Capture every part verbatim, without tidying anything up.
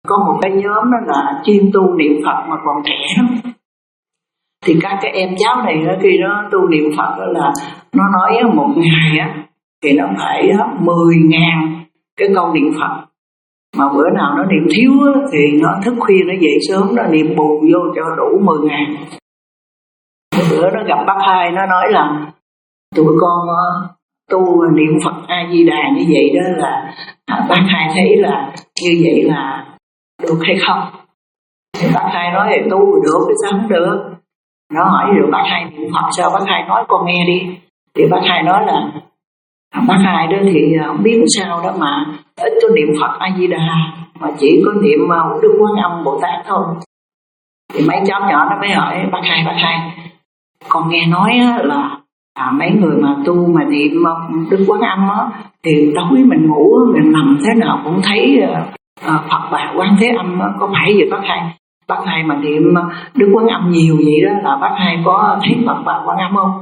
có một cái nhóm đó là chuyên tu niệm Phật mà còn trẻ lắm. Thì các cái em cháu này khi nó tu niệm Phật đó là nó nói một ngày á thì nó phải mười ngàn cái câu niệm Phật. Mà bữa nào nó niệm thiếu á, thì nó thức khuya nó dậy sớm nó niệm bù vô cho đủ mười ngàn. Bữa nó gặp bác Hai nó nói là tụi con tu niệm Phật A Di Đà như vậy đó là bác Hai thấy là như vậy là được hay không? Thì bác Hai nói là tu được thì sao không được? Nó hỏi rồi bác Hai niệm Phật sao? Bác Hai nói con nghe đi. Thì bác Hai nói là bác Hai đó thì không biết sao đó mà ít có niệm Phật A Di Đà mà chỉ có niệm Đức Quán Âm Bồ Tát thôi. Thì mấy cháu nhỏ nó mới hỏi bác Hai, bác Hai con nghe nói là à, mấy người mà tu mà niệm Đức Quán Âm á thì tối mình ngủ mình nằm thế nào cũng thấy uh, Phật Bà Quan Thế Âm á, có phải vậy bác Hai? Bác Hai mà niệm Đức Quán Âm nhiều vậy đó là bác Hai có thấy Phật Bà Quan Âm không?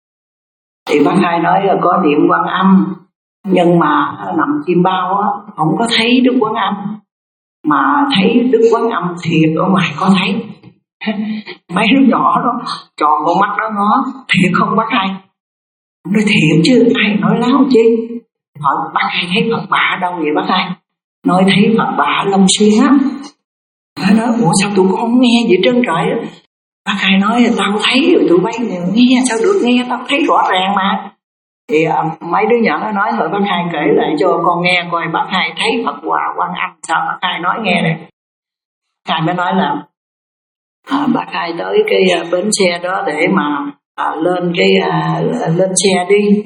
Thì bác Hai nói là có niệm Quan Âm nhưng mà nằm chim bao á không có thấy Đức Quán Âm, mà thấy Đức Quán Âm thiệt ở ngoài có thấy. Mấy đứa nhỏ đó tròn con mắt đó ngó thiệt không bác Hai? Nói thiệt chứ ai nói láo chi. Hỏi bác Hai thấy Phật Bà đâu vậy bác Hai? Nói thấy Phật Bà ở Long Xuyên á. Nó nói ủa sao tụi con không nghe vậy trơn trời á? Bác Hai nói tao thấy rồi tụi bay nghe sao được nghe, tao thấy rõ ràng mà. Thì à, mấy đứa nhỏ nó nói thôi bác Hai kể lại cho con nghe coi bác Hai thấy Phật Bà Quan Âm sao. Bác Hai nói nghe đây. Bác Hai mới nói là à, bác Hai tới cái à, bến xe đó để mà à, lên cái à, lên xe đi.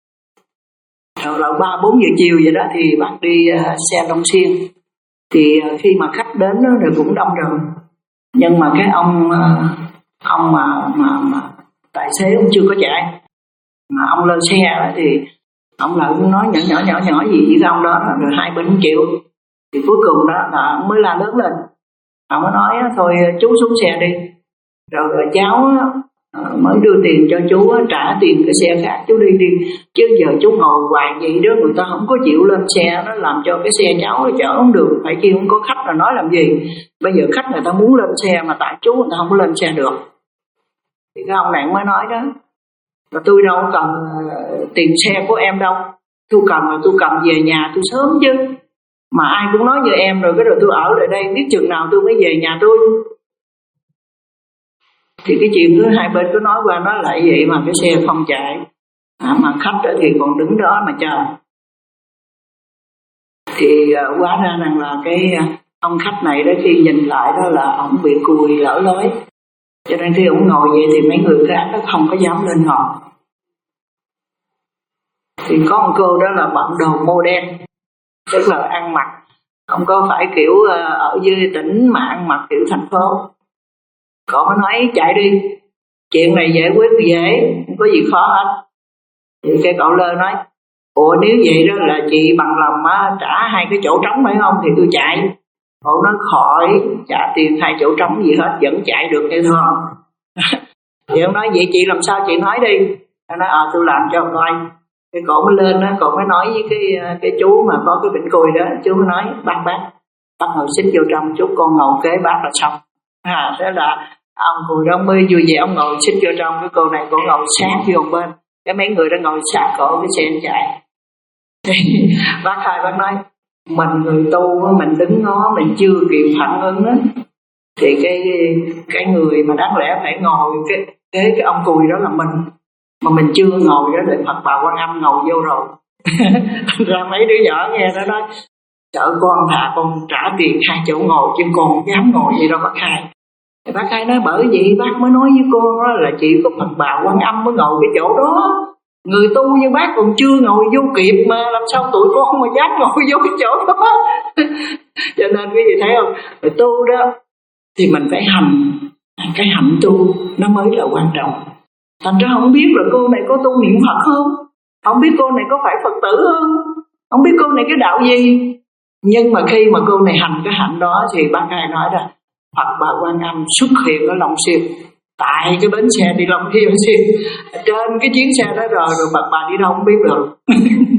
Rồi là ba bốn giờ chiều vậy đó thì bác đi à, xe Long Xuyên. Thì à, khi mà khách đến đó thì cũng đông rồi. Nhưng mà cái ông à, ông mà, mà, mà tài xế ông chưa có chạy. Mà ông lên xe đó thì ông lại nói nhỏ nhỏ nhỏ nhỏ gì với cái ông đó, rồi hai bên không chịu. Thì cuối cùng đó là ông mới la lớn lên. Ông mới nói thôi chú xuống xe đi. Rồi, rồi cháu mới đưa tiền cho chú, trả tiền cái xe khác chú đi đi. Chứ giờ chú ngồi hoài vậy đó, người ta không có chịu lên xe, nó làm cho cái xe cháu chở không được. Phải chi không có khách là nói làm gì. Bây giờ khách người ta muốn lên xe mà tại chú người ta không có lên xe được. Thì cái ông này mới nói đó, và tôi đâu cần uh, tiền xe của em đâu. Tôi cần là tôi cầm về nhà tôi sớm chứ. Mà ai cũng nói như em rồi, cái rồi tôi ở lại đây biết chừng nào tôi mới về nhà tôi. Thì cái chuyện thứ hai bên cứ nói qua nói lại vậy mà cái xe không chạy. À, mà khách đó thì còn đứng đó mà chờ. Thì uh, hóa ra rằng là cái uh, ông khách này đó khi nhìn lại đó là ông bị cùi lỡ lối. Cho nên khi ông ngồi vậy thì mấy người khác nó không có dám lên ngồi. Thì có một cô đó là bận đồ mô đen, tức là ăn mặc không có phải kiểu ở dưới tỉnh mà ăn mặc kiểu thành phố. Cậu mới nói chạy đi, chuyện này giải quyết dễ, không có gì khó hết. Thì cái cậu lơ nói ủa nếu vậy đó là chị bằng lòng á, trả hai cái chỗ trống phải không thì tôi chạy. Cậu nói khỏi trả tiền hai chỗ trống gì hết, vẫn chạy được hay không? Thì ông nói vậy chị làm sao chị nói đi. Nó nói à tôi làm cho coi. Cái cậu mới lên đó, cậu mới nói với cái cái chú mà có cái bệnh cùi đó. Chú mới nói bác bác bác ngồi xích vô trong, chú con ngồi kế bác là xong. À, thế là ông cùi đó mới vui vẻ, ông ngồi xích vô trong, cái cô này cô ngồi sát vô bên. Cái mấy người đó ngồi sát cổ cái xe chạy. Bác Hai bác nói mình người tu mình đứng ngó mình chưa kịp phản ứng á, thì cái cái người mà đáng lẽ phải ngồi cái cái cái ông cùi đó là mình, mà mình chưa ngồi đó thì Phật Bà Quan Âm ngồi vô rồi. Ra mấy đứa nhỏ nghe nó nói chợ con thà con trả tiền hai chỗ ngồi chứ con không dám ngồi gì đâu bác Hai. Thì bác Hai nói bởi vậy bác mới nói với con đó là chỉ có Phật Bà Quan Âm mới ngồi cái chỗ đó. Người tu như bác còn chưa ngồi vô kịp mà làm sao tụi con mà dám ngồi vô cái chỗ đó. Cho nên cái gì thấy không, người tu đó thì mình phải hành, cái hạnh tu nó mới là quan trọng. Thành ra không biết là cô này có tu niệm Phật không, không biết cô này có phải Phật tử không, không biết cô này cái đạo gì. Nhưng mà khi mà cô này hành cái hạnh đó thì bác Hai nói là Phật Bà Quan Âm xuất hiện ở Long Xuyên, tại cái bến xe đi Long Xuyên, trên cái chuyến xe đó rồi, rồi Phật Bà đi đâu không biết được.